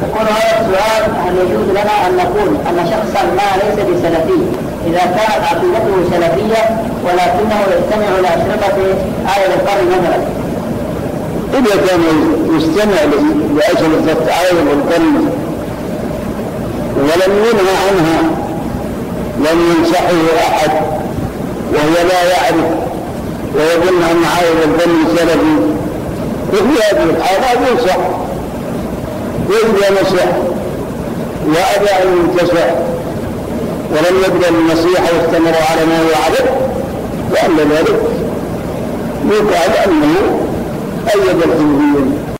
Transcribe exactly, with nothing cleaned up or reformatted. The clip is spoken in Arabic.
يقول هذا السؤال: هل يجوز لنا أن نقول أن شخصا ما ليس بسلفي إذا كانت عقيدته سلفية ولكنه يستمع لأشرطة آية القرن مثلا؟ إذا كان يستمع لأشرطة آية القرن ولم ينهى عنها، لم ينصحه أحد وهو لا يعرف ويظن أن آية القرن سلفي، ففي هذه الحالة ينصح، وإذا نصح وأبى أن ينتصح ولم يقبل النصيحة واستمر على ما هو عليه، فأن ذلك يقال أنه أيد الحزبيين.